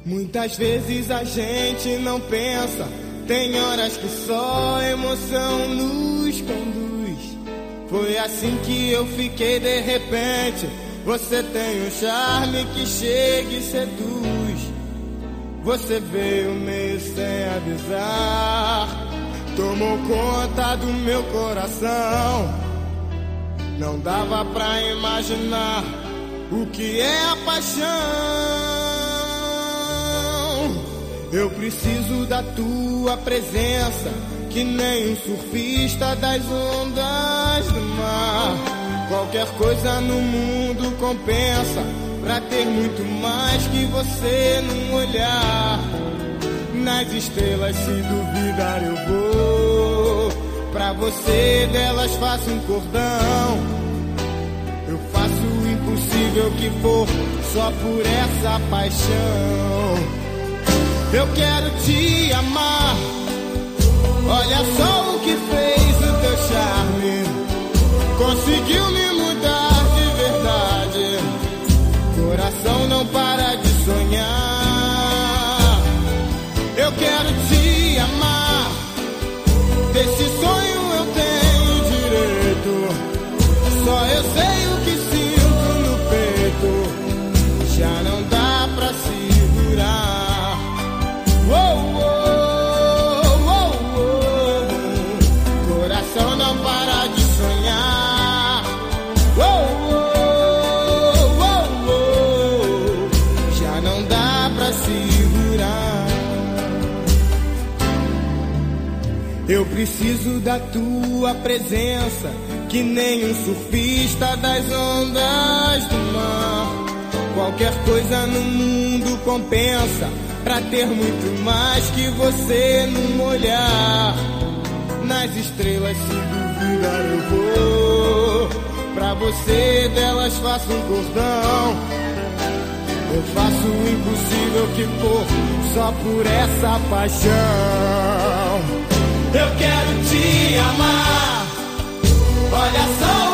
Muitas vezes a gente não pensa, tem horas que só a emoção nos conduz. Foi assim que eu fiquei de repente. Você tem um charme que chega e seduz. Você veio meio sem avisar, tomou conta do meu coração. Não dava pra imaginar o que é a paixão. Eu preciso da tua presença, que nem um surfista das ondas do mar. Qualquer coisa no mundo compensa, pra ter muito mais que você num olhar. Nas estrelas, se duvidar eu vou, pra você delas faço um cordão. Eu faço o impossível que for, só por essa paixão. Eu quero te amar, olha só o que fez o teu charme. Conseguiu me mudar de verdade, coração não para de sonhar. Eu quero te amar, desse sonho eu tenho direito. Só eu sei o que sinto no peito, já não dá pra segurar. Oh, oh, oh, oh. Coração não para de sonhar. Oh, oh, oh, oh. Já não dá pra segurar. Eu preciso da tua presença, que nem um surfista das ondas do mar. Qualquer coisa no mundo compensa, pra ter muito mais que você num olhar. Nas estrelas, se duvidar eu vou, pra você delas faço um cordão. Eu faço o impossível que for, só por essa paixão. Eu quero te amar, olha só